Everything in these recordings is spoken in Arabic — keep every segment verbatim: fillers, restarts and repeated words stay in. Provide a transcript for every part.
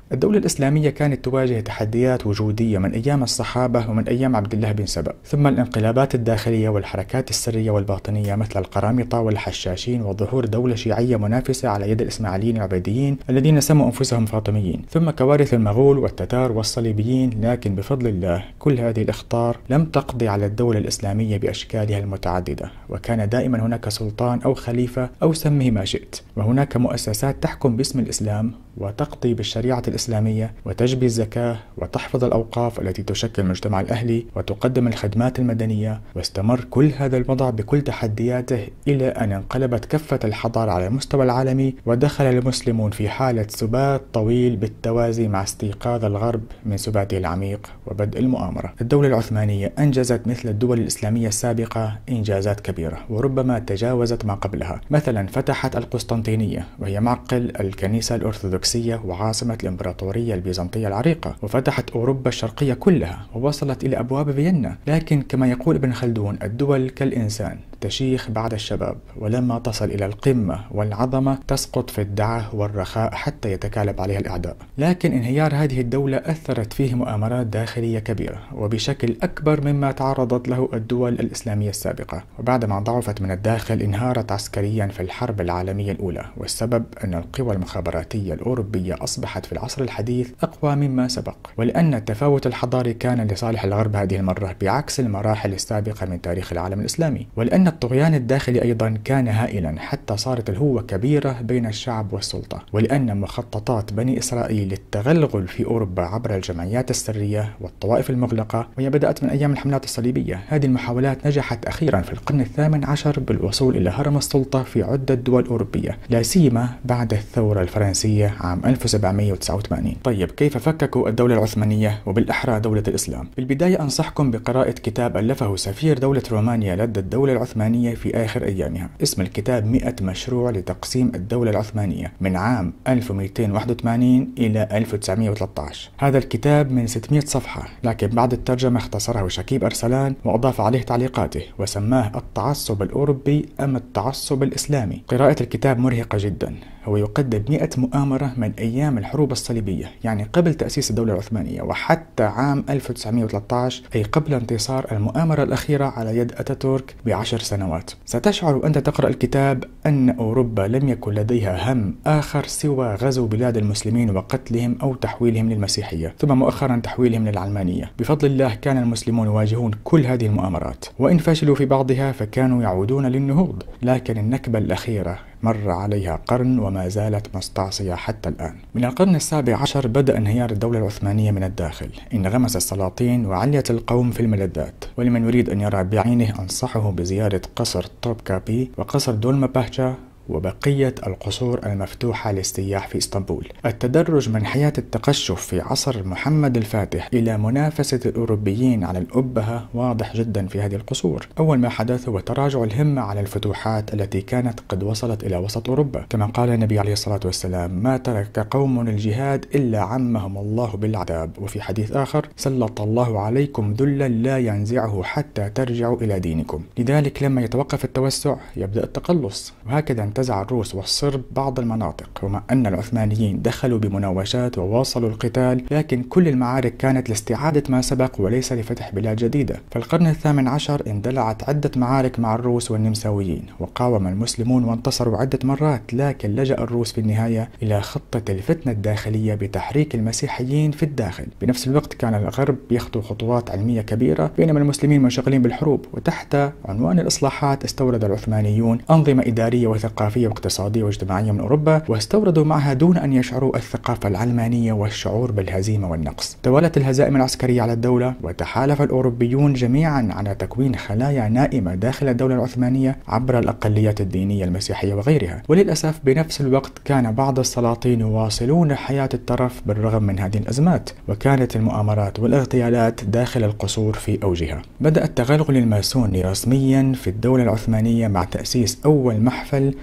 الدولة الإسلامية كانت تواجه تحديات وجودية من أيام الصحابة ومن أيام عبد الله بن سبأ، ثم الانقلابات الداخلية والحركات السرية والباطنية مثل القرامطة والحشاشين وظهور دولة شيعية منافسة على يد الإسماعيليين العبيديين الذين سموا أنفسهم فاطميين، ثم كوارث المغول والتتار والصليبيين. لكن بفضل الله كل هذه الأخطار لم تقضي على الدولة الإسلامية بأشكالها المتعددة، وكان دائما هناك سلطان أو خليفة أو سمه ما شئت، وهناك مؤسسات تحكم باسم الإسلام وتقضي بالشريعة الإسلامية وتجبي الزكاة وتحفظ الأوقاف التي تشكل المجتمع الأهلي وتقدم الخدمات المدنية. واستمر كل هذا الوضع بكل تحدياته إلى أن انقلبت كفة الحضارة على المستوى العالمي، ودخل المسلمون في حالة سبات طويل بالتوازي مع استيقاظ الغرب من سباته العميق وبدء المؤامرة. الدولة العثمانية أنجزت مثل الدول الإسلامية السابقة إنجازات كبيرة وربما تجاوزت ما قبلها. مثلا فتحت القسطنطينية وهي معقل الكنيسة الأرثوذكسية وعاصمة الإمبراطورية البيزنطية العريقة، وفتحت أوروبا الشرقية كلها ووصلت إلى أبواب فيينا. لكن كما يقول ابن خلدون الدول كالإنسان تشيخ بعد الشباب، ولما تصل إلى القمة والعظمة تسقط في الدعة والرخاء حتى يتكالب عليها الأعداء. لكن انهيار هذه الدولة أثرت فيه مؤامرات داخلية كبيرة وبشكل أكبر مما تعرضت له الدول الإسلامية السابقة، وبعدما ضعفت من الداخل انهارت عسكريا في الحرب العالمية الأولى. والسبب أن القوى المخابراتية الأوروبية أصبحت في العصر الحديث أقوى مما سبق، ولأن التفاوت الحضاري كان لصالح الغرب هذه المرة بعكس المراحل السابقة من تاريخ العالم الإسلامي، ولأن الطغيان الداخلي أيضا كان هائلا حتى صارت الهوة كبيرة بين الشعب والسلطة، ولأن مخططات بني إسرائيل للتغلغل في أوروبا عبر الجمعيات السرية والطوائف المغلقة، وهي بدأت من أيام الحملات الصليبية، هذه المحاولات نجحت أخيرا في القرن الثامن عشر بالوصول إلى هرم السلطة في عدة دول أوروبية، لا سيما بعد الثورة الفرنسية عام ألف وسبعمئة وتسعة وثمانين. طيب كيف فككوا الدولة العثمانية وبالأحرى دولة الإسلام؟ في البداية أنصحكم بقراءة كتاب ألفه سفير دولة رومانيا لدى الدولة العثمانية في آخر أيامها، اسم الكتاب مئة مشروع لتقسيم الدولة العثمانية من عام ألف ومئتين وواحد وثمانين إلى ألف وتسعمئة وثلاثة عشر. هذا الكتاب من ستمئة صفحة، لكن بعد الترجمة اختصره شكيب أرسلان وأضاف عليه تعليقاته وسماه التعصب الأوروبي أم التعصب الإسلامي. قراءة الكتاب مرهقة جدا، هو يقدم مئة مؤامرة من أيام الحروب الصليبية، يعني قبل تأسيس الدولة العثمانية، وحتى عام ألف وتسعمئة وثلاثة عشر أي قبل انتصار المؤامرة الأخيرة على يد أتاتورك بعشر سنوات. ستشعر وأنت تقرأ الكتاب أن أوروبا لم يكن لديها هم آخر سوى غزو بلاد المسلمين وقتلهم أو تحويلهم للمسيحية، ثم مؤخرا تحويلهم للعلمانية. بفضل الله كان المسلمون يواجهون كل هذه المؤامرات، وإن فشلوا في بعضها فكانوا يعودون للنهوض، لكن النكبة الأخيرة مر عليها قرن وما زالت مستعصية حتى الآن. من القرن السابع عشر بدأ انهيار الدولة العثمانية من الداخل، انغمس السلاطين وعليت القوم في الملذات. ولمن يريد أن يرى بعينه أنصحه بزيارة قصر توبكابي وقصر دولما باهتشا وبقية القصور المفتوحة للسياح في اسطنبول. التدرج من حياة التقشف في عصر محمد الفاتح إلى منافسة الأوروبيين على الأبهة واضح جدا في هذه القصور. أول ما حدث هو تراجع الهمة على الفتوحات التي كانت قد وصلت إلى وسط أوروبا، كما قال النبي عليه الصلاة والسلام: ما ترك قوم الجهاد إلا عمهم الله بالعذاب. وفي حديث آخر: سلط الله عليكم ذلا لا ينزعه حتى ترجعوا إلى دينكم. لذلك لما يتوقف التوسع يبدأ التقلص، وهكذا انتزع الروس والصرب بعض المناطق. ومع أن العثمانيين دخلوا بمناوشات وواصلوا القتال، لكن كل المعارك كانت لاستعادة ما سبق وليس لفتح بلاد جديدة. في القرن الثامن عشر اندلعت عدة معارك مع الروس والنمساويين، وقاوم المسلمون وانتصروا عدة مرات، لكن لجأ الروس في النهاية إلى خطة الفتنة الداخلية بتحريك المسيحيين في الداخل. بنفس الوقت كان الغرب يخطو خطوات علمية كبيرة بينما المسلمين منشغلين بالحروب، وتحت عنوان الإصلاحات استورد العثمانيون أنظمة إدارية وثقافية واقتصادية واجتماعية من أوروبا، واستوردوا معها دون أن يشعروا الثقافة العلمانية والشعور بالهزيمة والنقص. توالت الهزائم العسكرية على الدولة، وتحالف الأوروبيون جميعا على تكوين خلايا نائمة داخل الدولة العثمانية عبر الأقليات الدينية المسيحية وغيرها. وللأسف بنفس الوقت كان بعض السلاطين يواصلون حياة الترف بالرغم من هذه الأزمات، وكانت المؤامرات والاغتيالات داخل القصور في أوجها. بدأ التغلغل الماسوني رسميا في الدولة العثمانية مع تأسيس أول محفل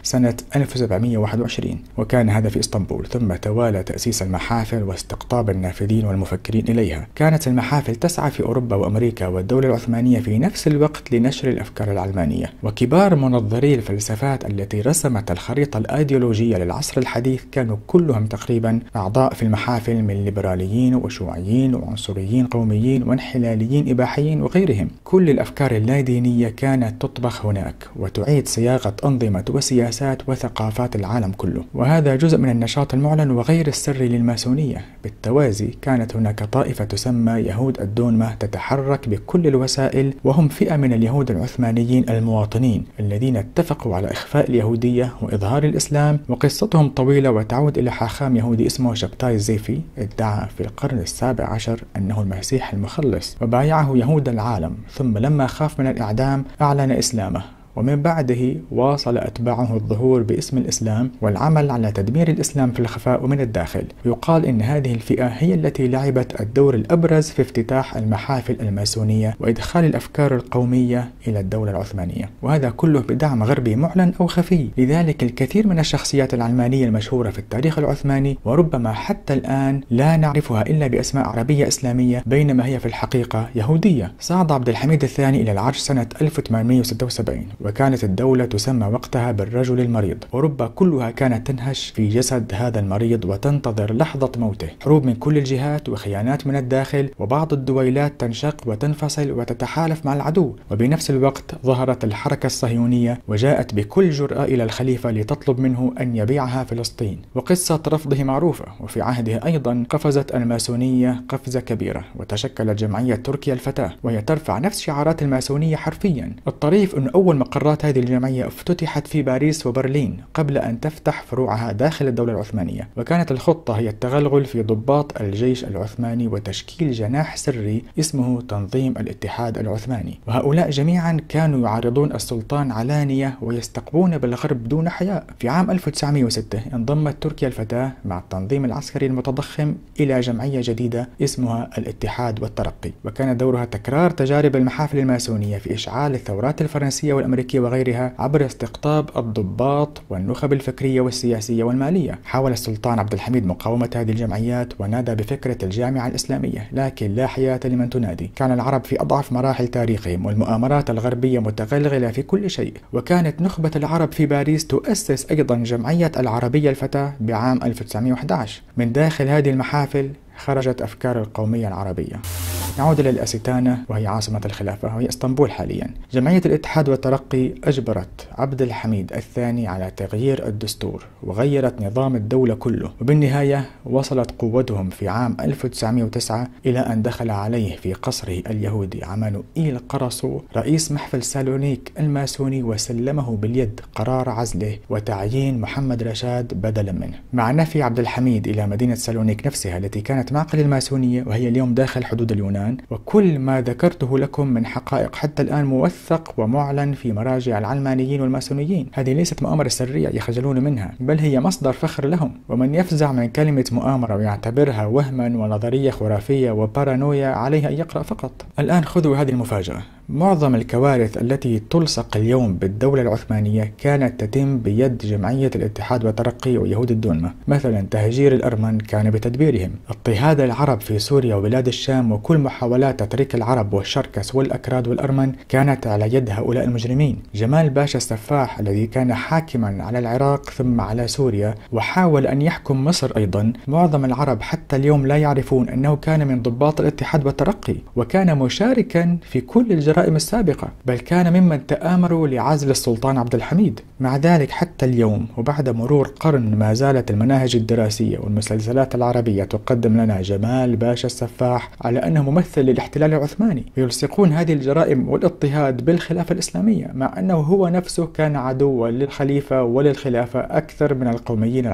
سنة ألف وسبعمئة وواحد وعشرين، وكان هذا في اسطنبول. ثم توالى تأسيس المحافل واستقطاب النافذين والمفكرين إليها. كانت المحافل تسعى في أوروبا وأمريكا والدولة العثمانية في نفس الوقت لنشر الأفكار العلمانية، وكبار منظري الفلسفات التي رسمت الخريطة الأيديولوجية للعصر الحديث كانوا كلهم تقريبا أعضاء في المحافل من ليبراليين وشيوعيين وعنصريين قوميين وانحلاليين إباحيين وغيرهم. كل الأفكار اللادينية كانت تطبخ هناك وتعيد صياغة أنظمة وسياسات وثقافات العالم كله، وهذا جزء من النشاط المعلن وغير السري للماسونية. بالتوازي كانت هناك طائفة تسمى يهود الدونمة تتحرك بكل الوسائل، وهم فئة من اليهود العثمانيين المواطنين الذين اتفقوا على إخفاء اليهودية وإظهار الإسلام، وقصتهم طويلة وتعود إلى حاخام يهودي اسمه شبتاي زيفي ادعى في القرن السابع عشر أنه المسيح المخلص وبايعه يهود العالم، ثم لما خاف من الإعدام أعلن إسلامه، ومن بعده واصل أتباعه الظهور باسم الإسلام والعمل على تدمير الإسلام في الخفاء ومن الداخل. يقال إن هذه الفئة هي التي لعبت الدور الأبرز في افتتاح المحافل الماسونية وإدخال الأفكار القومية إلى الدولة العثمانية، وهذا كله بدعم غربي معلن أو خفي. لذلك الكثير من الشخصيات العلمانية المشهورة في التاريخ العثماني وربما حتى الآن لا نعرفها إلا بأسماء عربية إسلامية بينما هي في الحقيقة يهودية. صعد عبد الحميد الثاني إلى العرش سنة ألف وثمانمئة وستة وسبعين، وكانت الدولة تسمى وقتها بالرجل المريض. أوروبا كلها كانت تنهش في جسد هذا المريض وتنتظر لحظة موته. حروب من كل الجهات وخيانات من الداخل، وبعض الدويلات تنشق وتنفصل وتتحالف مع العدو. وبنفس الوقت ظهرت الحركة الصهيونية وجاءت بكل جرأة إلى الخليفة لتطلب منه أن يبيعها فلسطين، وقصة رفضه معروفة. وفي عهده أيضا قفزت الماسونية قفزة كبيرة وتشكلت جمعية تركيا الفتاة، وهي ترفع نفس شعارات الماسونية حرفيا. الطريف أن أول مقرات هذه الجمعية افتتحت في باريس وبرلين قبل أن تفتح فروعها داخل الدولة العثمانية، وكانت الخطة هي التغلغل في ضباط الجيش العثماني وتشكيل جناح سري اسمه تنظيم الاتحاد العثماني، وهؤلاء جميعا كانوا يعارضون السلطان علانية ويستقبون بالغرب دون حياء. في عام ألف وتسعمئة وستة انضمت تركيا الفتاة مع التنظيم العسكري المتضخم إلى جمعية جديدة اسمها الاتحاد والترقي، وكان دورها تكرار تجارب المحافل الماسونية في إشعال الثورات الفرنسية والأمريكية وغيرها عبر استقطاب الضباط والنخب الفكرية والسياسية والمالية. حاول السلطان عبد الحميد مقاومة هذه الجمعيات ونادى بفكرة الجامعة الإسلامية، لكن لا حياة لمن تنادي. كان العرب في أضعف مراحل تاريخهم والمؤامرات الغربية متغلغلة في كل شيء، وكانت نخبة العرب في باريس تؤسس أيضا جمعية العربية الفتاة بعام ألف وتسعمئة وأحد عشر. من داخل هذه المحافل خرجت أفكار القومية العربية. نعود إلى الأستانة وهي عاصمة الخلافة وهي اسطنبول حاليا. جمعية الاتحاد والترقي أجبرت عبد الحميد الثاني على تغيير الدستور وغيرت نظام الدولة كله، وبالنهاية وصلت قوتهم في عام ألف وتسعمئة وتسعة إلى أن دخل عليه في قصره اليهودي عمانوئيل قرصو رئيس محفل سالونيك الماسوني وسلمه باليد قرار عزله وتعيين محمد رشاد بدلا منه، مع نفي عبد الحميد إلى مدينة سالونيك نفسها التي كانت معقل الماسونية وهي اليوم داخل حدود اليونان. وكل ما ذكرته لكم من حقائق حتى الآن موثق ومعلن في مراجع العلمانيين والماسونيين. هذه ليست مؤامرة سرية يخجلون منها، بل هي مصدر فخر لهم. ومن يفزع من كلمة مؤامرة ويعتبرها وهما ونظرية خرافية وبارانويا عليه أن يقرأ فقط. الآن خذوا هذه المفاجأة: معظم الكوارث التي تلصق اليوم بالدولة العثمانية كانت تتم بيد جمعية الاتحاد والترقي ويهود الدونمة. مثلا تهجير الأرمن كان بتدبيرهم، اضطهاد العرب في سوريا وبلاد الشام وكل محاولات تطريق العرب والشركس والأكراد والأرمن كانت على يد هؤلاء المجرمين. جمال باشا السفاح الذي كان حاكما على العراق ثم على سوريا وحاول أن يحكم مصر أيضا، معظم العرب حتى اليوم لا يعرفون أنه كان من ضباط الاتحاد والترقي وكان مشاركا في كل الجرائم السابقة، بل كان ممن تآمروا لعزل السلطان عبد الحميد. مع ذلك حتى اليوم وبعد مرور قرن ما زالت المناهج الدراسية والمسلسلات العربية تقدم لنا جمال باشا السفاح على أنه ممثل للاحتلال العثماني، ويلصقون هذه الجرائم والاضطهاد بالخلافة الإسلامية، مع أنه هو نفسه كان عدوا للخليفة وللخلافة أكثر من القوميين العرب.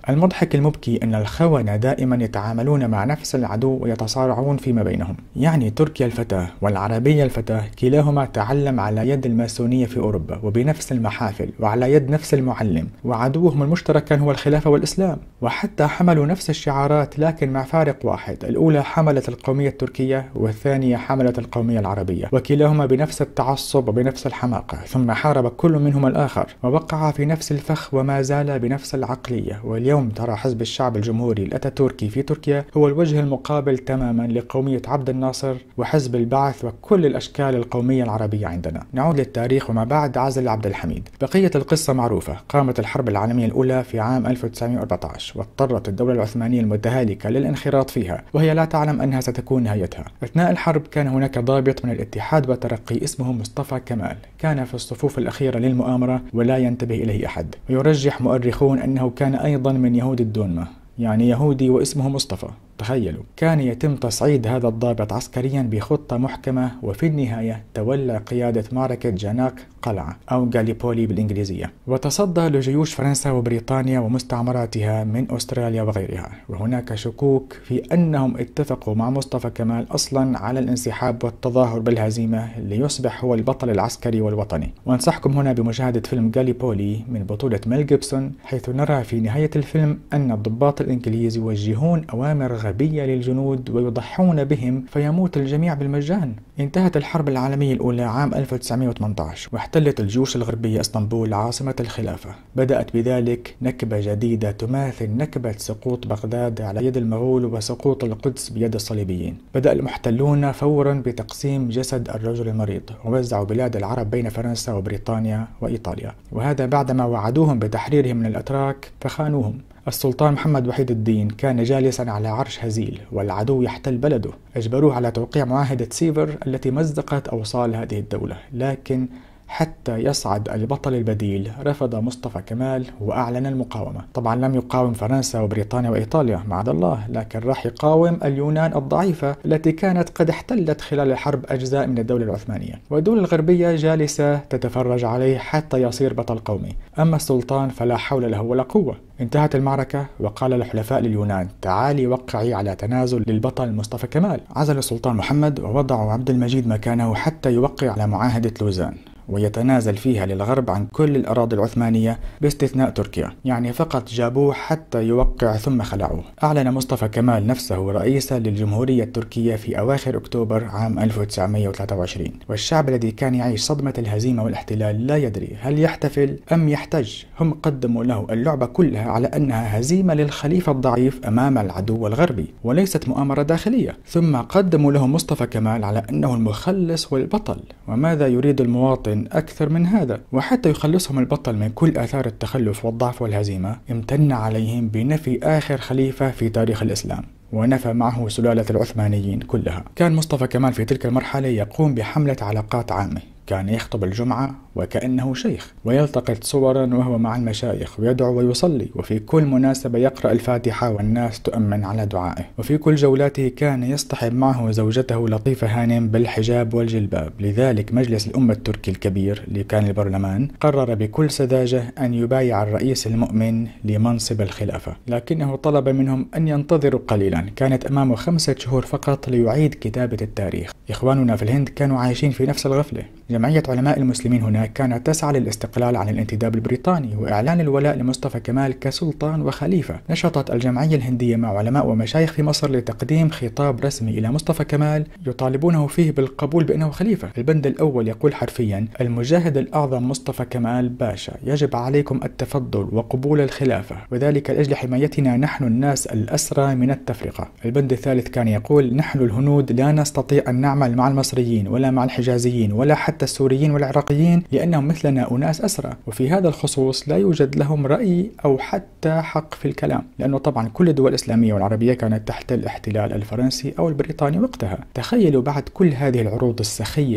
المضحك المبكي أن الخونة دائما يتعاملون مع نفس العدو ويتصارعون فيما بينهم. يعني تركيا الفتاة والعربية الفتاة كلاهما تعلم على يد الماسونية في أوروبا وبنفس المحافل وعلى يد نفس المعلم، وعدوهم المشترك كان هو الخلافة والإسلام، وحتى حملوا نفس الشعارات لكن مع فارق واحد، الأولى حملت القومية التركية والثانية حملت القومية العربية، وكلاهما بنفس التعصب وبنفس الحماقة، ثم حارب كل منهما الآخر ووقع في نفس الفخ وما زال بنفس العقلية. واليوم ترى حزب الشعب الجمهوري الأتاتوركي في تركيا هو الوجه المقابل تماما لقومية عبد الناصر وحزب البعث وكل الأشكال القومية العربية عندنا. نعود للتاريخ وما بعد عزل عبد الحميد. بقية القصة معروفة. قامت الحرب العالمية الأولى في عام ألف وتسعمائة وأربعة عشر واضطرت الدولة العثمانية المتهالكة للانخراط فيها وهي لا تعلم أنها ستكون نهايتها. أثناء الحرب كان هناك ضابط من الاتحاد والترقي اسمه مصطفى كمال، كان في الصفوف الأخيرة للمؤامرة ولا ينتبه إليه أحد، ويرجح مؤرخون أنه كان أيضا من يهود الدونما، يعني يهودي واسمه مصطفى. تخيلوا، كان يتم تصعيد هذا الضابط عسكريا بخطة محكمة، وفي النهاية تولى قيادة معركة جاناك قلعة أو غاليبولي بالإنجليزية، وتصدى لجيوش فرنسا وبريطانيا ومستعمراتها من أستراليا وغيرها. وهناك شكوك في أنهم اتفقوا مع مصطفى كمال أصلا على الانسحاب والتظاهر بالهزيمة ليصبح هو البطل العسكري والوطني. وانصحكم هنا بمشاهدة فيلم غاليبولي من بطولة ميل جيبسون، حيث نرى في نهاية الفيلم أن الضباط الإنجليز يوجهون أوامر غبية للجنود ويضحون بهم فيموت الجميع بالمجان. انتهت الحرب العالمية الأولى عام ألف وتسعمائة وثمانية عشر واحتلت الجيوش الغربية اسطنبول عاصمة الخلافة. بدأت بذلك نكبة جديدة تماثل نكبة سقوط بغداد على يد المغول وسقوط القدس بيد الصليبيين. بدأ المحتلون فورا بتقسيم جسد الرجل المريض ووزعوا بلاد العرب بين فرنسا وبريطانيا وإيطاليا، وهذا بعدما وعدوهم بتحريرهم من الأتراك فخانوهم. السلطان محمد وحيد الدين كان جالسا على عرش هزيل والعدو يحتل بلده، أجبروه على توقيع معاهدة سيفر التي مزقت أوصال هذه الدولة، لكن حتى يصعد البطل البديل رفض مصطفى كمال وأعلن المقاومة. طبعا لم يقاوم فرنسا وبريطانيا وإيطاليا معاذ الله، لكن راح يقاوم اليونان الضعيفة التي كانت قد احتلت خلال الحرب أجزاء من الدولة العثمانية، والدولة الغربية جالسة تتفرج عليه حتى يصير بطل قومي. أما السلطان فلا حول له ولا قوة. انتهت المعركة وقال الحلفاء لليونان تعالي وقعي على تنازل للبطل مصطفى كمال. عزل السلطان محمد ووضعوا عبد المجيد مكانه حتى يوقع على معاهدة لوزان ويتنازل فيها للغرب عن كل الأراضي العثمانية باستثناء تركيا، يعني فقط جابوه حتى يوقع ثم خلعوه. أعلن مصطفى كمال نفسه رئيسا للجمهورية التركية في أواخر أكتوبر عام ألف وتسعمائة وثلاثة وعشرين، والشعب الذي كان يعيش صدمة الهزيمة والاحتلال لا يدري هل يحتفل أم يحتج. هم قدموا له اللعبة كلها على أنها هزيمة للخليفة الضعيف أمام العدو الغربي وليست مؤامرة داخلية، ثم قدموا له مصطفى كمال على أنه المخلص والبطل. وماذا يريد المواطن أكثر من هذا؟ وحتى يخلصهم البطل من كل آثار التخلف والضعف والهزيمة امتن عليهم بنفي آخر خليفة في تاريخ الإسلام، ونفى معه سلالة العثمانيين كلها. كان مصطفى كمال في تلك المرحلة يقوم بحملة علاقات عامة، كان يخطب الجمعة وكأنه شيخ، ويلتقط صورا وهو مع المشايخ ويدعو ويصلي، وفي كل مناسبة يقرأ الفاتحة والناس تؤمن على دعائه. وفي كل جولاته كان يصطحب معه زوجته لطيفة هانم بالحجاب والجلباب. لذلك مجلس الأمة التركي الكبير اللي كان البرلمان قرر بكل سذاجة أن يبايع الرئيس المؤمن لمنصب الخلافة، لكنه طلب منهم أن ينتظروا قليلا. كانت أمامه خمسة شهور فقط ليعيد كتابة التاريخ. إخواننا في الهند كانوا عايشين في نفس الغفلة. جمعية علماء المسلمين هناك كانت تسعى للاستقلال عن الانتداب البريطاني وإعلان الولاء لمصطفى كمال كسلطان وخليفة. نشطت الجمعية الهندية مع علماء ومشايخ في مصر لتقديم خطاب رسمي إلى مصطفى كمال يطالبونه فيه بالقبول بأنه خليفة. البند الأول يقول حرفيا: المجاهد الأعظم مصطفى كمال باشا، يجب عليكم التفضل وقبول الخلافة، وذلك لأجل حمايتنا نحن الناس الأسرى من التفرقة. البند الثالث كان يقول: نحن الهنود لا نستطيع أن نعمل مع المصريين ولا مع الحجازيين ولا حتى السوريين والعراقيين لأنهم مثلنا أناس أسرى، وفي هذا الخصوص لا يوجد لهم رأي أو حتى حق في الكلام، لأنه طبعا كل الدول الإسلامية والعربية كانت تحت الاحتلال الفرنسي أو البريطاني وقتها. تخيلوا بعد كل هذه العروض السخية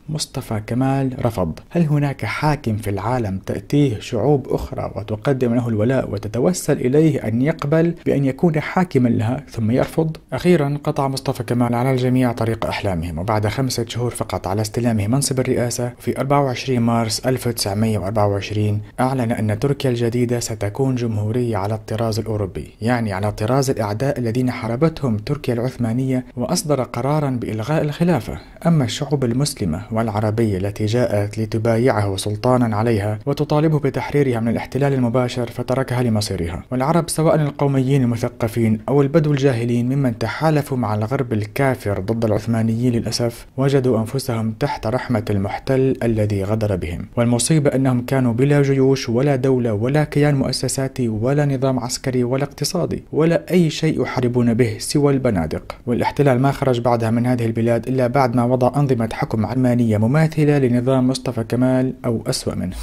مصطفى كمال رفض. هل هناك حاكم في العالم تأتيه شعوب أخرى وتقدم له الولاء وتتوسل إليه أن يقبل بأن يكون حاكما لها ثم يرفض؟ أخيرا قطع مصطفى كمال على الجميع طريق أحلامهم، وبعد خمسة شهور فقط على استلامه منصب الرئاسة في أربعة وعشرين مارس ألف وتسعمئة وأربعة وعشرين أعلن أن تركيا الجديدة ستكون جمهورية على الطراز الأوروبي، يعني على طراز الأعداء الذين حاربتهم تركيا العثمانية، وأصدر قرارا بإلغاء الخلافة. أما الشعوب المسلمة والعربية التي جاءت لتبايعه سلطانا عليها وتطالبه بتحريرها من الاحتلال المباشر فتركها لمصيرها. والعرب سواء القوميين المثقفين أو البدو الجاهلين ممن تحالفوا مع الغرب الكافر ضد العثمانيين للأسف وجدوا أنفسهم تحت رحمة المحتل الذي غدر بهم. والمصيبة أنهم كانوا بلا جيوش ولا دولة ولا كيان مؤسساتي ولا نظام عسكري ولا اقتصادي ولا أي شيء يحاربون به سوى البنادق. والاحتلال ما خرج بعدها من هذه البلاد إلا بعد ما وضع أنظمة حكم علمانية مماثلة لنظام مصطفى كمال أو أسوأ منه.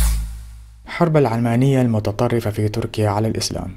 حرب العلمانية المتطرفة في تركيا على الإسلام.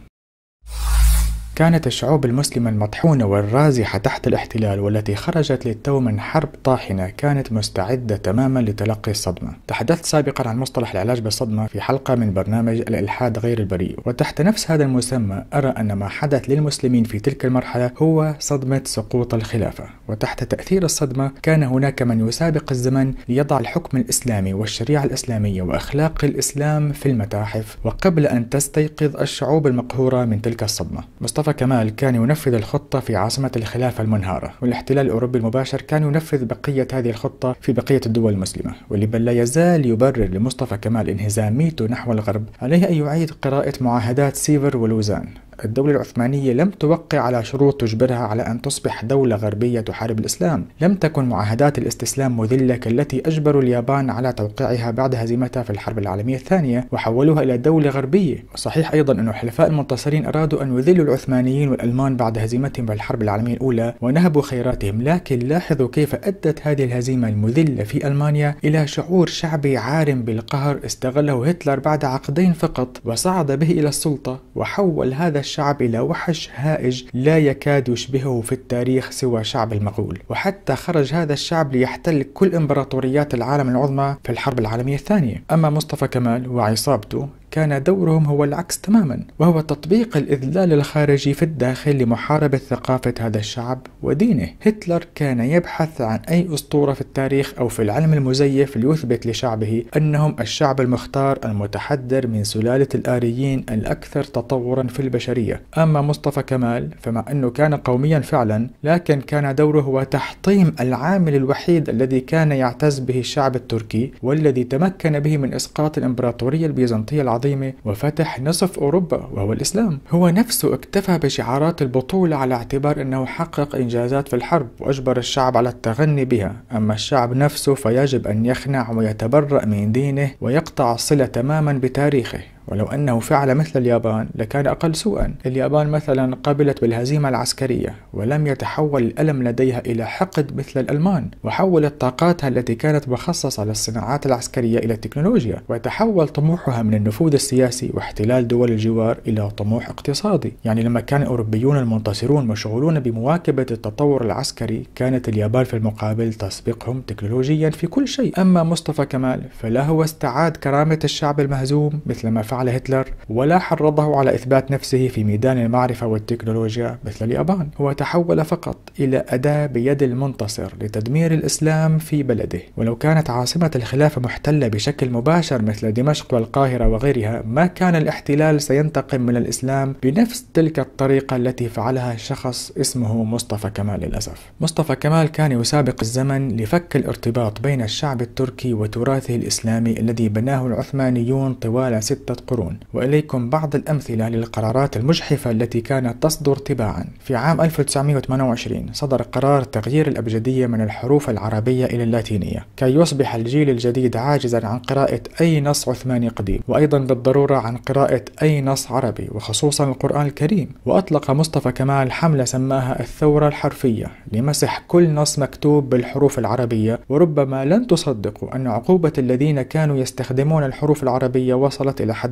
كانت الشعوب المسلمة المطحونة والرازحة تحت الاحتلال والتي خرجت للتو من حرب طاحنة كانت مستعدة تماما لتلقي الصدمة. تحدثت سابقا عن مصطلح العلاج بالصدمة في حلقة من برنامج الإلحاد غير البريء، وتحت نفس هذا المسمى أرى أن ما حدث للمسلمين في تلك المرحلة هو صدمة سقوط الخلافة. وتحت تأثير الصدمة كان هناك من يسابق الزمن ليضع الحكم الإسلامي والشريعة الإسلامية وأخلاق الإسلام في المتاحف، وقبل أن تستيقظ الشعوب المقهورة من تلك الصدمة. مصطفى كمال كان ينفذ الخطة في عاصمة الخلافة المنهارة، والاحتلال الأوروبي المباشر كان ينفذ بقية هذه الخطة في بقية الدول المسلمة. واللي بل لا يزال يبرر لمصطفى كمال انهزاميته نحو الغرب عليه أن يعيد قراءة معاهدات سيفر ولوزان. الدولة العثمانية لم توقع على شروط تجبرها على أن تصبح دولة غربية تحارب الإسلام. لم تكن معاهدات الاستسلام مذلة كالتي أجبروا اليابان على توقيعها بعد هزيمتها في الحرب العالمية الثانية وحولوها إلى دولة غربية. وصحيح أيضا أن الحلفاء المنتصرين أرادوا أن يذلوا العثمانيين والألمان بعد هزيمتهم في الحرب العالمية الأولى ونهبوا خيراتهم، لكن لاحظوا كيف أدت هذه الهزيمة المذلة في ألمانيا إلى شعور شعبي عارم بالقهر استغله هتلر بعد عقدين فقط وصعد به إلى السلطة، وحول هذا الشعب إلى وحش هائج لا يكاد يشبهه في التاريخ سوى شعب المغول. وحتى خرج هذا الشعب ليحتل كل إمبراطوريات العالم العظمى في الحرب العالمية الثانية. أما مصطفى كمال وعصابته كان دورهم هو العكس تماما، وهو تطبيق الإذلال الخارجي في الداخل لمحاربة ثقافة هذا الشعب ودينه. هتلر كان يبحث عن أي أسطورة في التاريخ أو في العلم المزيف ليثبت لشعبه أنهم الشعب المختار المتحدر من سلالة الآريين الأكثر تطورا في البشرية. أما مصطفى كمال فمع أنه كان قوميا فعلا، لكن كان دوره هو تحطيم العامل الوحيد الذي كان يعتز به الشعب التركي والذي تمكن به من إسقاط الإمبراطورية البيزنطية العظيمة وفتح نصف أوروبا وهو الإسلام. هو نفسه اكتفى بشعارات البطولة على اعتبار أنه حقق إنجازات في الحرب وأجبر الشعب على التغني بها. أما الشعب نفسه فيجب أن يخنع ويتبرأ من دينه ويقطع الصلة تماما بتاريخه. ولو أنه فعل مثل اليابان لكان أقل سوءا. اليابان مثلا قبلت بالهزيمة العسكرية ولم يتحول الألم لديها إلى حقد مثل الألمان، وحولت طاقاتها التي كانت مخصصة للصناعات العسكرية إلى التكنولوجيا، وتحول طموحها من النفوذ السياسي واحتلال دول الجوار إلى طموح اقتصادي. يعني لما كان الأوروبيون المنتصرون مشغولون بمواكبة التطور العسكري كانت اليابان في المقابل تسبقهم تكنولوجيا في كل شيء. أما مصطفى كمال فلا هو استعاد كرامة الشعب المهزوم مثل ما فعل على هتلر ولا حرضه على إثبات نفسه في ميدان المعرفة والتكنولوجيا مثل اليابان. هو تحول فقط إلى أداة بيد المنتصر لتدمير الإسلام في بلده. ولو كانت عاصمة الخلافة محتلة بشكل مباشر مثل دمشق والقاهرة وغيرها ما كان الاحتلال سينتقم من الإسلام بنفس تلك الطريقة التي فعلها شخص اسمه مصطفى كمال. للأسف مصطفى كمال كان يسابق الزمن لفك الارتباط بين الشعب التركي وتراثه الإسلامي الذي بناه العثمانيون طوال ستة قرون. وإليكم بعض الأمثلة للقرارات المجحفة التي كانت تصدر تباعا. في عام ألف وتسعمئة وثمانية وعشرين صدر قرار تغيير الأبجدية من الحروف العربية إلى اللاتينية كي يصبح الجيل الجديد عاجزا عن قراءة أي نص عثماني قديم، وأيضا بالضرورة عن قراءة أي نص عربي وخصوصا القرآن الكريم. وأطلق مصطفى كمال حملة سماها الثورة الحرفية لمسح كل نص مكتوب بالحروف العربية. وربما لن تصدقوا أن عقوبة الذين كانوا يستخدمون الحروف العربية وصلت إلى حد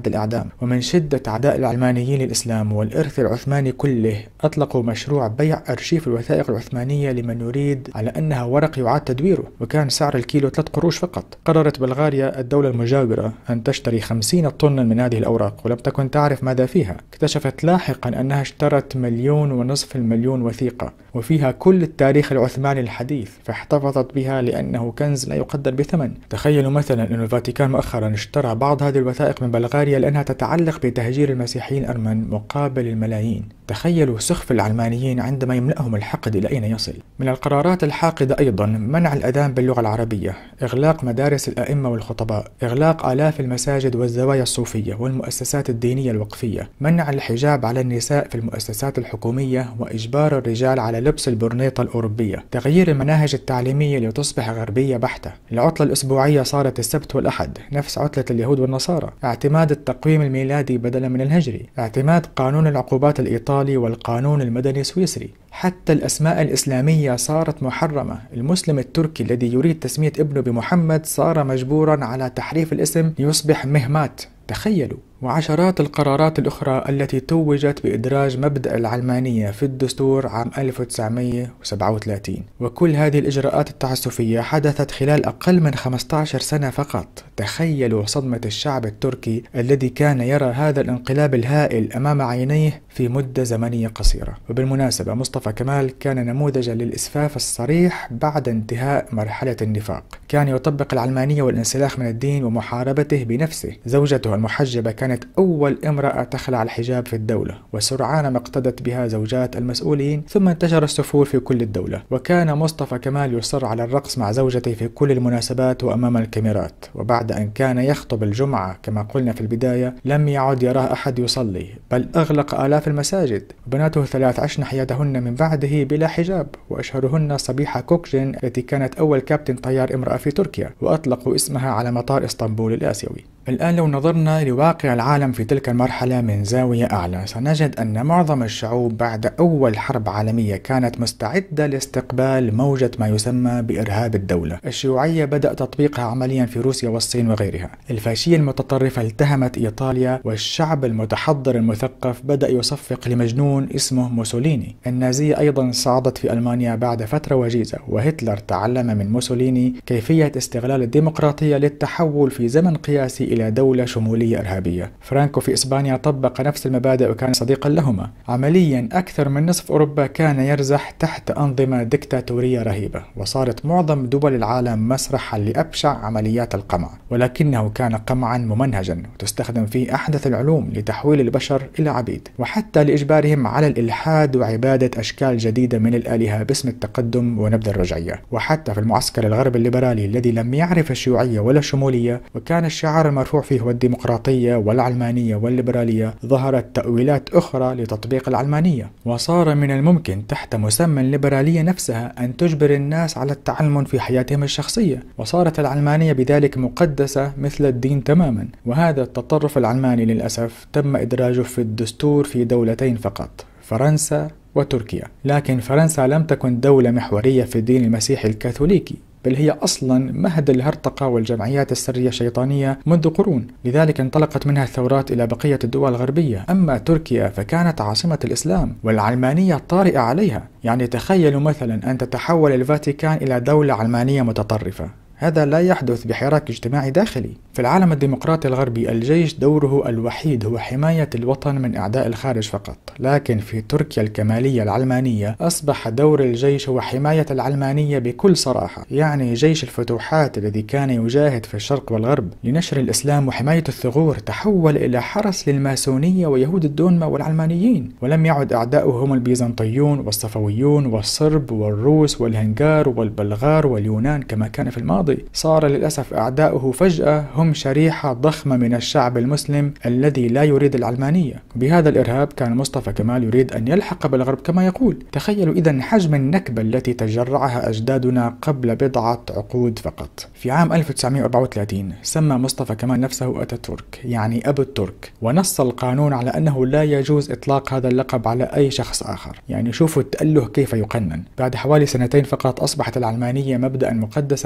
حد الإعدام. ومن شدة عداء العلمانيين للإسلام والإرث العثماني كله أطلقوا مشروع بيع أرشيف الوثائق العثمانية لمن يريد على أنها ورق يعاد تدويره، وكان سعر الكيلو ثلاث قروش فقط. قررت بلغاريا الدولة المجاورة أن تشتري خمسين طنا من هذه الأوراق ولم تكن تعرف ماذا فيها. اكتشفت لاحقا أنها اشترت مليون ونصف المليون وثيقة وفيها كل التاريخ العثماني الحديث، فاحتفظت بها لأنه كنز لا يقدر بثمن. تخيلوا مثلا أن الفاتيكان مؤخرا اشترى بعض هذه الوثائق من بلغاريا لأنها تتعلق بتهجير المسيحيين الأرمن مقابل الملايين. تخيلوا سخف العلمانيين عندما يملأهم الحقد إلى أين يصل. من القرارات الحاقدة أيضا منع الأذان باللغة العربية، إغلاق مدارس الأئمة والخطباء، إغلاق آلاف المساجد والزوايا الصوفية والمؤسسات الدينية الوقفية، منع الحجاب على النساء في المؤسسات الحكومية، وإجبار الرجال على لبس البرنيطة الأوروبية، تغيير المناهج التعليمية لتصبح غربية بحتة، العطلة الأسبوعية صارت السبت والأحد نفس عطلة اليهود والنصارى، اعتماد التقويم الميلادي بدلا من الهجري، اعتماد قانون العقوبات الإيطالي والقانون المدني السويسري. حتى الأسماء الإسلامية صارت محرمة. المسلم التركي الذي يريد تسمية ابنه بمحمد صار مجبورا على تحريف الاسم ليصبح مهمات. تخيلوا. وعشرات القرارات الأخرى التي توجت بإدراج مبدأ العلمانية في الدستور عام ألف وتسعمئة وسبعة وثلاثين، وكل هذه الإجراءات التعسفية حدثت خلال أقل من خمسة عشر سنة فقط. تخيلوا صدمة الشعب التركي الذي كان يرى هذا الانقلاب الهائل أمام عينيه في مدة زمنية قصيرة. وبالمناسبة مصطفى كمال كان نموذجا للإسفاف الصريح بعد انتهاء مرحلة النفاق، كان يطبق العلمانية والانسلاخ من الدين ومحاربته بنفسه. زوجته المحجبة كانت أول امرأة تخلع الحجاب في الدولة، وسرعان ما اقتدت بها زوجات المسؤولين، ثم انتشر السفور في كل الدولة. وكان مصطفى كمال يصر على الرقص مع زوجته في كل المناسبات وأمام الكاميرات. وبعد أن كان يخطب الجمعة كما قلنا في البداية لم يعد يراه أحد يصلي، بل أغلق آلاف المساجد. بناته الثلاث عشن حياتهن من بعده بلا حجاب، وأشهرهن صبيحة كوكجين التي كانت أول كابتن طيار امرأة في تركيا، وأطلقوا اسمها على مطار اسطنبول الآسيوي. الآن لو نظرنا لواقع العالم في تلك المرحلة من زاوية أعلى سنجد أن معظم الشعوب بعد أول حرب عالمية كانت مستعدة لاستقبال موجة ما يسمى بإرهاب الدولة. الشيوعية بدأ تطبيقها عمليا في روسيا والصين وغيرها. الفاشية المتطرفة التهمت إيطاليا، والشعب المتحضر المثقف بدأ يصفق لمجنون اسمه موسوليني. النازية أيضا صعدت في ألمانيا بعد فترة وجيزة، وهتلر تعلم من موسوليني كيفية استغلال الديمقراطية للتحول في زمن قياسي إلى دولة شمولية إرهابية. فرانكو في إسبانيا طبق نفس المبادئ وكان صديقا لهما. عمليا أكثر من نصف أوروبا كان يرزح تحت أنظمة ديكتاتورية رهيبة، وصارت معظم دول العالم مسرحا لأبشع عمليات القمع، ولكنه كان قمعا ممنهجا وتستخدم فيه أحدث العلوم لتحويل البشر إلى عبيد، وحتى لإجبارهم على الإلحاد وعبادة أشكال جديدة من الآلهة باسم التقدم ونبذ الرجعية. وحتى في المعسكر الغربي الليبرالي الذي لم يعرف الشيوعية ولا الشمولية وكان الشعار المرفوع فيه هو الديمقراطية والعلمانية والليبرالية، ظهرت تأويلات أخرى لتطبيق العلمانية، وصار من الممكن تحت مسمى الليبرالية نفسها أن تجبر الناس على التعلم في حياتهم الشخصية، وصارت العلمانية بذلك مقدسة مثل الدين تماما. وهذا التطرف العلماني للأسف تم إدراجه في الدستور في دولتين فقط، فرنسا وتركيا. لكن فرنسا لم تكن دولة محورية في الدين المسيحي الكاثوليكي، بل هي أصلا مهد الهرطقة والجمعيات السرية الشيطانية منذ قرون، لذلك انطلقت منها الثورات إلى بقية الدول الغربية. أما تركيا فكانت عاصمة الإسلام والعلمانية طارئة عليها. يعني تخيلوا مثلا أن تتحول الفاتيكان إلى دولة علمانية متطرفة، هذا لا يحدث بحراك اجتماعي داخلي. في العالم الديمقراطي الغربي الجيش دوره الوحيد هو حماية الوطن من أعداء الخارج فقط، لكن في تركيا الكمالية العلمانية أصبح دور الجيش هو حماية العلمانية بكل صراحة. يعني جيش الفتوحات الذي كان يجاهد في الشرق والغرب لنشر الإسلام وحماية الثغور تحول إلى حرس للماسونية ويهود الدونما والعلمانيين، ولم يعد أعداؤه هم البيزنطيون والصفويون والصرب والروس والهنغار والبلغار واليونان كما كان في الماضي. صار للأسف أعداؤه فجأة هم شريحة ضخمة من الشعب المسلم الذي لا يريد العلمانية. بهذا الإرهاب كان مصطفى كمال يريد أن يلحق بالغرب كما يقول. تخيلوا إذن حجم النكبة التي تجرعها أجدادنا قبل بضعة عقود فقط. في عام ألف وتسعمئة وأربعة وثلاثين سمى مصطفى كمال نفسه أتاتورك، يعني أبو الترك، ونص القانون على أنه لا يجوز إطلاق هذا اللقب على أي شخص آخر. يعني شوفوا التأله كيف يقنن. بعد حوالي سنتين فقط أصبحت العلمانية مبدأ مقدسا في الدستور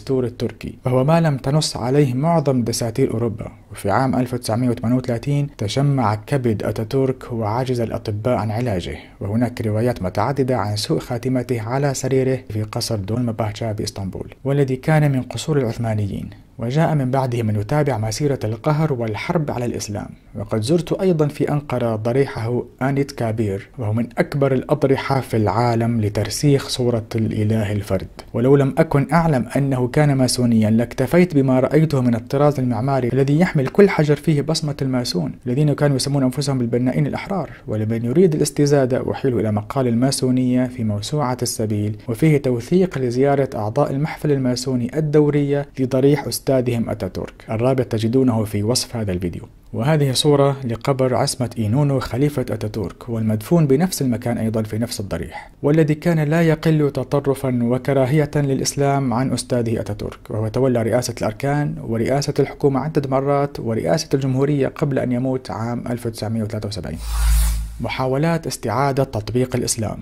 الدستور التركي، وهو ما لم تنص عليه معظم دساتير أوروبا. وفي عام ألف وتسعمائة وثمانية وثلاثين تشمع كبد أتاتورك وعجز الأطباء عن علاجه، وهناك روايات متعددة عن سوء خاتمته على سريره في قصر دولماباهتشا بإسطنبول، والذي كان من قصور العثمانيين. وجاء من بعده من يتابع مسيرة القهر والحرب على الإسلام. وقد زرت أيضا في أنقرة ضريحه آنيت كابير، وهو من أكبر الأضرحة في العالم لترسيخ صورة الإله الفرد. ولو لم أكن أعلم أنه كان ماسونيا لاكتفيت بما رأيته من الطراز المعماري الذي يحمل كل حجر فيه بصمة الماسون الذين كانوا يسمون أنفسهم بالبنائين الأحرار. ولمن يريد الاستزادة أحيل إلى مقال الماسونية في موسوعة السبيل، وفيه توثيق لزيارة أعضاء المحفل الماسوني الدورية لضريح أستاذهم أتاتورك. الرابط تجدونه في وصف هذا الفيديو. وهذه صورة لقبر عصمة إينونو خليفة أتاتورك، والمدفون بنفس المكان أيضا في نفس الضريح، والذي كان لا يقل تطرفا وكراهية للإسلام عن أستاذه أتاتورك. وهو تولى رئاسة الأركان ورئاسة الحكومة عدة مرات ورئاسة الجمهورية قبل أن يموت عام ألف وتسعمائة وثلاثة وسبعين. محاولات استعادة تطبيق الإسلام.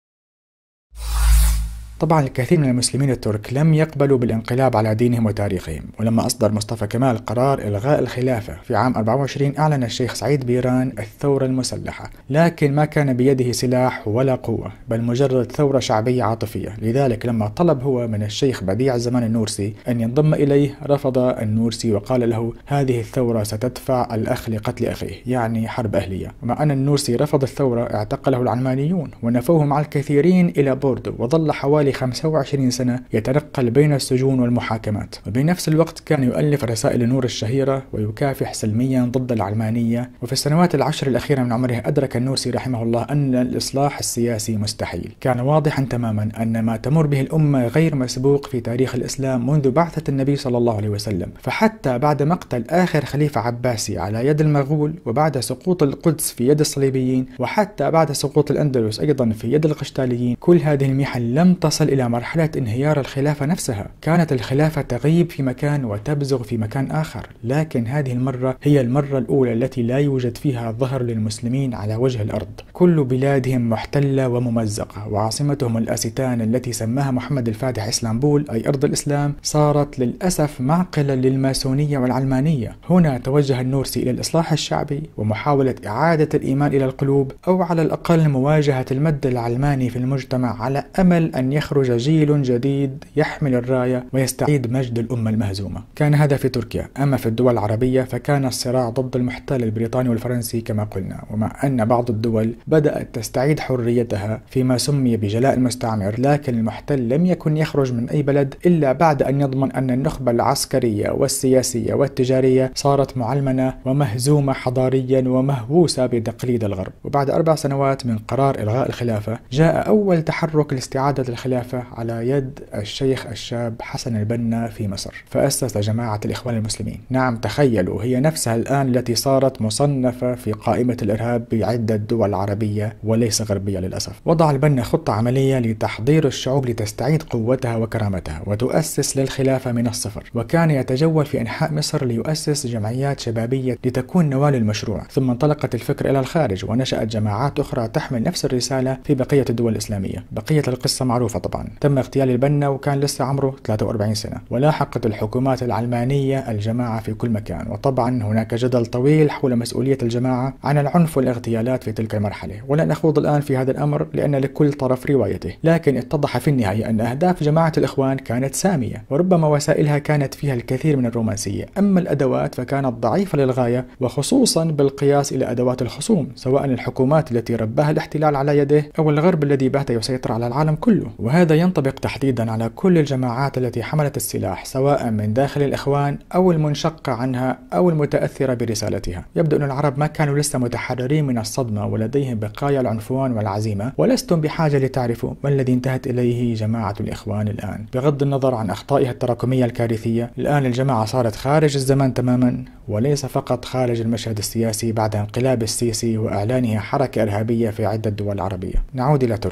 طبعا الكثير من المسلمين الترك لم يقبلوا بالانقلاب على دينهم وتاريخهم، ولما أصدر مصطفى كمال قرار إلغاء الخلافة في عام أربعة وعشرين أعلن الشيخ سعيد بيران الثورة المسلحة، لكن ما كان بيده سلاح ولا قوة، بل مجرد ثورة شعبية عاطفية. لذلك لما طلب هو من الشيخ بديع زمان النورسي أن ينضم إليه، رفض النورسي وقال له هذه الثورة ستدفع الأخ لقتل أخيه، يعني حرب أهلية. ومع أن النورسي رفض الثورة اعتقله العلمانيون ونفوه مع الكثيرين إلى بوردو، وظل حوالي خمسة وعشرين سنة يتنقل بين السجون والمحاكمات. وبنفس الوقت كان يؤلف رسائل النور الشهيرة ويكافح سلميا ضد العلمانية. وفي السنوات العشر الأخيرة من عمره أدرك النورسي رحمه الله أن الإصلاح السياسي مستحيل. كان واضحا تماما أن ما تمر به الأمة غير مسبوق في تاريخ الإسلام منذ بعثة النبي صلى الله عليه وسلم. فحتى بعد مقتل آخر خليفة عباسي على يد المغول، وبعد سقوط القدس في يد الصليبيين، وحتى بعد سقوط الأندلس أيضا في يد القشتاليين، كل هذه المحن لم تصل إلى مرحلة انهيار الخلافة نفسها. كانت الخلافة تغيب في مكان وتبزغ في مكان آخر، لكن هذه المرة هي المرة الأولى التي لا يوجد فيها ظهر للمسلمين على وجه الأرض. كل بلادهم محتلة وممزقة، وعاصمتهم الأستان التي سماها محمد الفاتح اسطنبول أي أرض الإسلام صارت للأسف معقلا للماسونية والعلمانية. هنا توجه النورسي إلى الإصلاح الشعبي ومحاولة إعادة الإيمان إلى القلوب، أو على الأقل مواجهة المد العلماني في المجتمع، على أمل أن يخرج جيل جديد يحمل الراية ويستعيد مجد الأمة المهزومة. كان هذا في تركيا. أما في الدول العربية فكان الصراع ضد المحتل البريطاني والفرنسي كما قلنا. ومع أن بعض الدول بدأت تستعيد حريتها فيما سمي بجلاء المستعمر، لكن المحتل لم يكن يخرج من أي بلد إلا بعد أن يضمن أن النخبة العسكرية والسياسية والتجارية صارت معلمنة ومهزومة حضاريا ومهووسة بتقليد الغرب. وبعد أربع سنوات من قرار إلغاء الخلافة جاء أول تحرك لاستعادة الخلافة على يد الشيخ الشاب حسن البنا في مصر، فأسس جماعة الإخوان المسلمين. نعم، تخيلوا، هي نفسها الآن التي صارت مصنفة في قائمة الإرهاب بعدة دول عربية وليس غربية للأسف. وضع البنا خطة عملية لتحضير الشعوب لتستعيد قوتها وكرامتها وتؤسس للخلافة من الصفر، وكان يتجول في أنحاء مصر ليؤسس جمعيات شبابية لتكون نواة للمشروع. ثم انطلقت الفكرة إلى الخارج ونشأت جماعات أخرى تحمل نفس الرسالة في بقية الدول الإسلامية. بقية القصة معروفة طبعا. تم اغتيال البنا وكان لسه عمره ثلاثة وأربعين سنة، ولاحقت الحكومات العلمانية الجماعة في كل مكان. وطبعا هناك جدل طويل حول مسؤولية الجماعة عن العنف والاغتيالات في تلك المرحلة، ولن أخوض الآن في هذا الأمر لأن لكل طرف روايته. لكن اتضح في النهاية أن أهداف جماعة الإخوان كانت سامية، وربما وسائلها كانت فيها الكثير من الرومانسية، أما الأدوات فكانت ضعيفة للغاية، وخصوصا بالقياس إلى أدوات الخصوم، سواء الحكومات التي رباها الاحتلال على يده أو الغرب الذي بات يسيطر على العالم كله. وهذا ينطبق تحديدا على كل الجماعات التي حملت السلاح، سواء من داخل الإخوان أو المنشقة عنها أو المتأثرة برسالتها. يبدو أن العرب ما كانوا لسه متحررين من الصدمة ولديهم بقايا العنفوان والعزيمة، ولستم بحاجة لتعرفوا ما الذي انتهت إليه جماعة الإخوان الآن. بغض النظر عن أخطائها التراكمية الكارثية، الآن الجماعة صارت خارج الزمان تماما، وليس فقط خارج المشهد السياسي بعد انقلاب السيسي وإعلانها حركة إرهابية في عدة دول عربية. نعود إلى تركيا.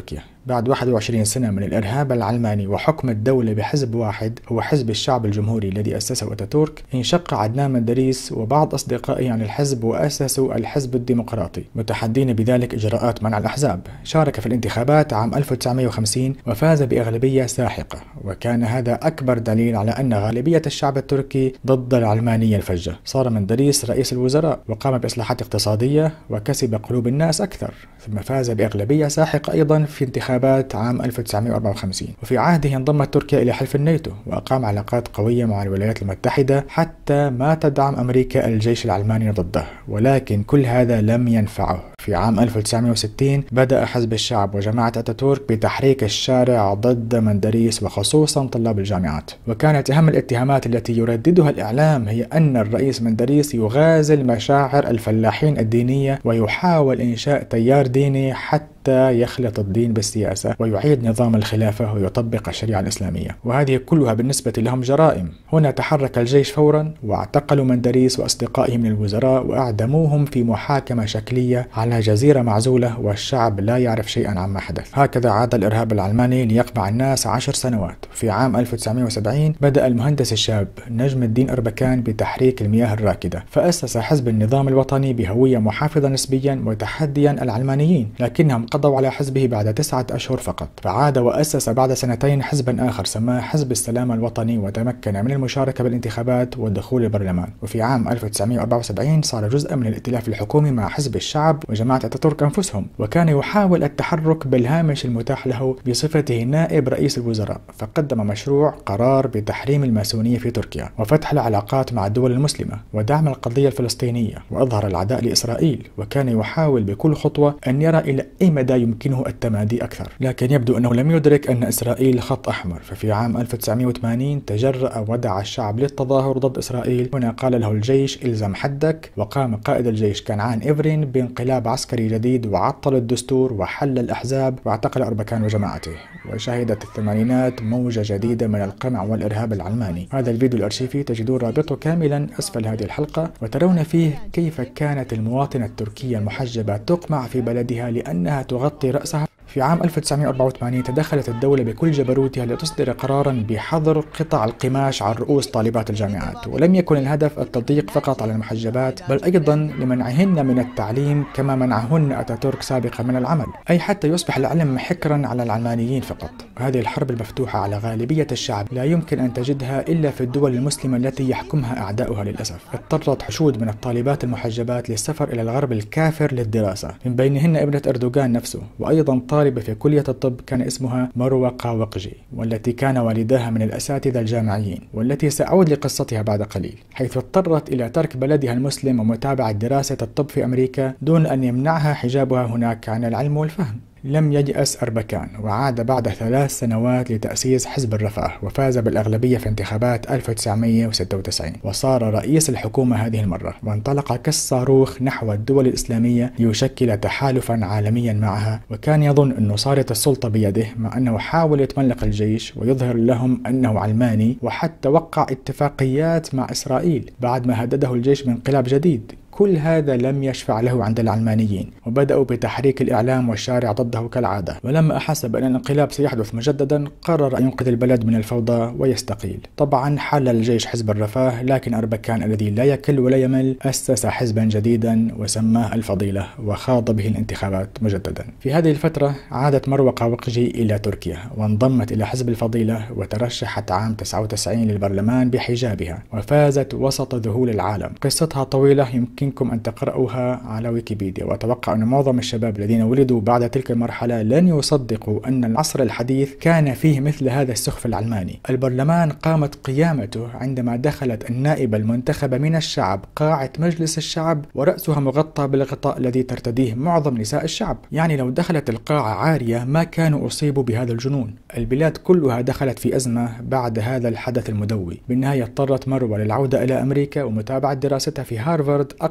بعد واحد وعشرين سنة من الإرهاب العلماني وحكم الدولة بحزب واحد هو حزب الشعب الجمهوري الذي أسسه أتاتورك، انشق عدنان مندريس وبعض أصدقائه عن الحزب وأسسوا الحزب الديمقراطي متحدين بذلك إجراءات منع الأحزاب. شارك في الانتخابات عام ألف وتسعمئة وخمسين وفاز بأغلبية ساحقة، وكان هذا أكبر دليل على أن غالبية الشعب التركي ضد العلمانية الفجة. صار مندريس رئيس الوزراء وقام بإصلاحات اقتصادية وكسب قلوب الناس أكثر، ثم فاز بأغلبية ساحقة أيضا في انتخابات عام ألف وتسعمئة وأربعة وخمسين. وفي عهده انضمت تركيا إلى حلف الناتو وأقام علاقات قوية مع الولايات المتحدة حتى ما تدعم أمريكا الجيش العلماني ضده، ولكن كل هذا لم ينفعه. في عام ألف وتسعمئة وستين بدأ حزب الشعب وجماعة أتاتورك بتحريك الشارع ضد مندريس وخصوصا طلاب الجامعات، وكانت أهم الاتهامات التي يرددها الإعلام هي أن الرئيس مندريس يغازل مشاعر الفلاحين الدينية ويحاول إنشاء تيار ديني حتى يخلط الدين بالسياسة ويعيد نظام الخلافة ويطبق الشريعة الإسلامية، وهذه كلها بالنسبة لهم جرائم. هنا تحرك الجيش فورا واعتقلوا مندريس وأصدقائه من الوزراء وأعدموهم في محاكمة شكلية على جزيرة معزولة، والشعب لا يعرف شيئا عما حدث. هكذا عاد الإرهاب العلماني ليقمع الناس عشر سنوات. في عام ألف وتسعمئة وسبعين بدأ المهندس الشاب نجم الدين أربكان بتحريك المياه الراكدة، فأسس حزب النظام الوطني بهوية محافظة نسبيا متحديا العلمانيين، لكنهم قضوا على حزبه بعد تسعة أشهر فقط، فعاد وأسس بعد سنتين حزبا آخر سماه حزب السلام الوطني، وتمكن من المشاركة بالانتخابات ودخول البرلمان. وفي عام ألف وتسعمئة وأربعة وسبعين صار جزءا من الائتلاف الحكومي مع حزب الشعب وجماعة أتاتورك أنفسهم، وكان يحاول التحرك بالهامش المتاح له بصفته نائب رئيس الوزراء، فقدم مشروع قرار بتحريم الماسونية في تركيا وفتح العلاقات مع الدول المسلمة ودعم القضية الفلسطينية، وأظهر العداء لإسرائيل، وكان يحاول بكل خطوة أن يرى إلى أي مدى يمكنه التمادي أكثر، لكن يبدو أنه لم يدرك أن إسرائيل خط أحمر. ففي عام ألف وتسعمئة وثمانين تجرأ ودعا الشعب للتظاهر ضد إسرائيل. هنا قال له الجيش إلزم حدك، وقام قائد الجيش كنعان إيفرين بانقلاب عسكري جديد وعطل الدستور وحل الأحزاب واعتقل أربكان وجماعته، وشهدت الثمانينات موجة جديدة من القمع والإرهاب العلماني. هذا الفيديو الأرشيفي تجدون رابطه كاملا أسفل هذه الحلقة، وترون فيه كيف كانت المواطنة التركية المحجبة تقمع في بلدها لأنها تغطي رأسها. في عام ألف وتسعمئة وأربعة وثمانين تدخلت الدولة بكل جبروتها لتصدر قرارا بحظر قطع القماش عن رؤوس طالبات الجامعات، ولم يكن الهدف التضييق فقط على المحجبات بل أيضا لمنعهن من التعليم كما منعهن أتاتورك سابقا من العمل، أي حتى يصبح العلم حكرا على العلمانيين فقط. هذه الحرب المفتوحة على غالبية الشعب لا يمكن أن تجدها إلا في الدول المسلمة التي يحكمها أعداؤها للأسف. اضطرت حشود من الطالبات المحجبات للسفر إلى الغرب الكافر للدراسة، من بينهن ابنة أردوغان نفسه، وأيضا طالبة في كلية الطب كان اسمها مروة قاوقجي، والتي كان والداها من الأساتذة الجامعيين، والتي سأعود لقصتها بعد قليل، حيث اضطرت إلى ترك بلدها المسلم ومتابعة دراسة الطب في أمريكا دون أن يمنعها حجابها هناك عن العلم والفهم. لم ييأس أربكان وعاد بعد ثلاث سنوات لتأسيس حزب الرفاه، وفاز بالأغلبية في انتخابات ألف وتسعمئة وستة وتسعين، وصار رئيس الحكومة هذه المرة، وانطلق كالصاروخ نحو الدول الإسلامية ليشكل تحالفا عالميا معها، وكان يظن أنه صارت السلطة بيده، مع أنه حاول يتملق الجيش ويظهر لهم أنه علماني، وحتى وقع اتفاقيات مع إسرائيل بعد ما هدده الجيش بانقلاب جديد. كل هذا لم يشفع له عند العلمانيين، وبدأوا بتحريك الإعلام والشارع ضده كالعادة. ولما أحس بأن الانقلاب سيحدث مجددا قرر أن ينقذ البلد من الفوضى ويستقيل. طبعا حل الجيش حزب الرفاه، لكن أربكان الذي لا يكل ولا يمل أسس حزبا جديدا وسماه الفضيلة وخاض به الانتخابات مجددا. في هذه الفترة عادت مروة قاوقجي إلى تركيا وانضمت إلى حزب الفضيلة، وترشحت عام تسعة وتسعين للبرلمان بحجابها وفازت وسط ذهول العالم. قصتها طويلة يمكن يمكنكم أن تقرأوها على ويكيبيديا، وأتوقع أن معظم الشباب الذين ولدوا بعد تلك المرحلة لن يصدقوا أن العصر الحديث كان فيه مثل هذا السخف العلماني. البرلمان قامت قيامته عندما دخلت النائبة المنتخبة من الشعب قاعة مجلس الشعب ورأسها مغطى بالغطاء الذي ترتديه معظم نساء الشعب، يعني لو دخلت القاعة عارية ما كانوا أصيبوا بهذا الجنون. البلاد كلها دخلت في أزمة بعد هذا الحدث المدوي. بالنهاية اضطرت مروة للعودة إلى أمريكا ومتابعة دراستها في هارفارد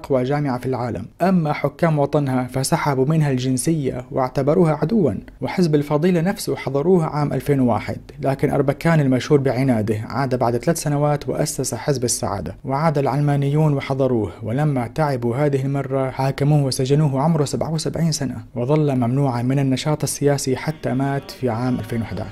أقوى جامعة في العالم. أما حكام وطنها فسحبوا منها الجنسية واعتبروها عدوا، وحزب الفضيلة نفسه حضروها عام ألفين وواحد، لكن أربكان المشهور بعناده عاد بعد ثلاث سنوات وأسس حزب السعادة، وعاد العلمانيون وحضروه، ولما تعبوا هذه المرة حاكموه وسجنوه عمره سبعة وسبعين سنة، وظل ممنوعا من النشاط السياسي حتى مات في عام ألفين وأحد عشر.